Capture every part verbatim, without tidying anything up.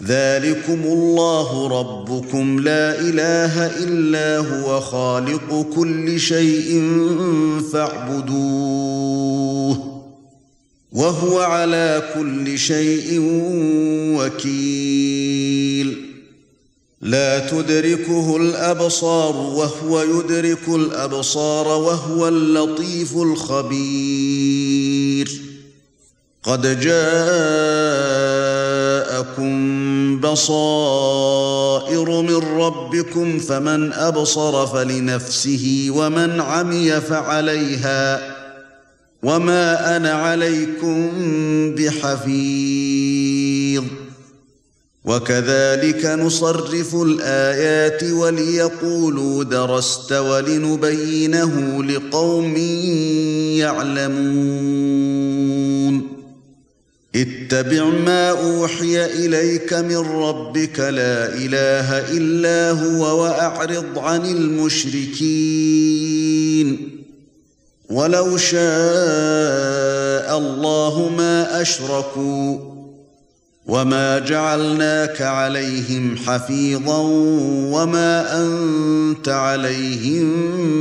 ذلكم الله ربكم لا إله إلا هو خالق كل شيء فاعبدوه وهو على كل شيء وكيل لا تدركه الأبصار وهو يدرك الأبصار وهو اللطيف الخبير قد جاءكم بصائر من ربكم فمن أبصر فلنفسه ومن عمي فعليها وما أنا عليكم بحفيظ وكذلك نصرف الآيات وليقولوا درست ولنبينه لقوم يعلمون اتبع ما أوحي إليك من ربك لا إله إلا هو وأعرض عن المشركين ولو شاء الله ما أشركوا وما جعلناك عليهم حفيظا وما أنت عليهم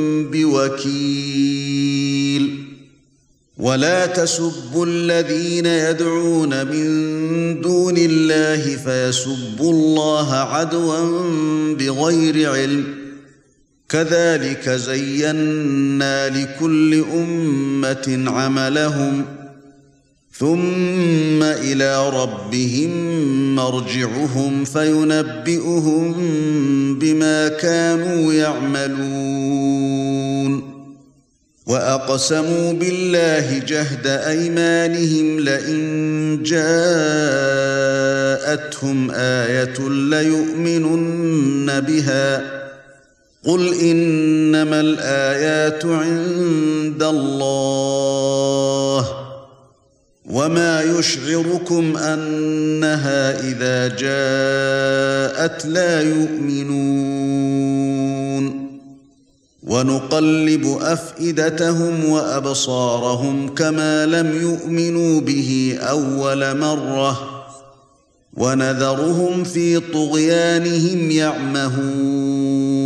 بوكيل ولا تسبوا الذين يدعون من دون الله فيسبوا الله عدوا بغير علم كذلك زينا لكل أمة عملهم ثم إلى ربهم مرجعهم فينبئهم بما كانوا يعملون وأقسموا بالله جهد أيمانهم لئن جاءتهم آية ليؤمنن بها قل إنما الآيات عند الله وما يشعركم أنها إذا جاءت لا يؤمنون ونقلب أفئدتهم وأبصارهم كما لم يؤمنوا به أول مرة ونذرهم في طغيانهم يعمهون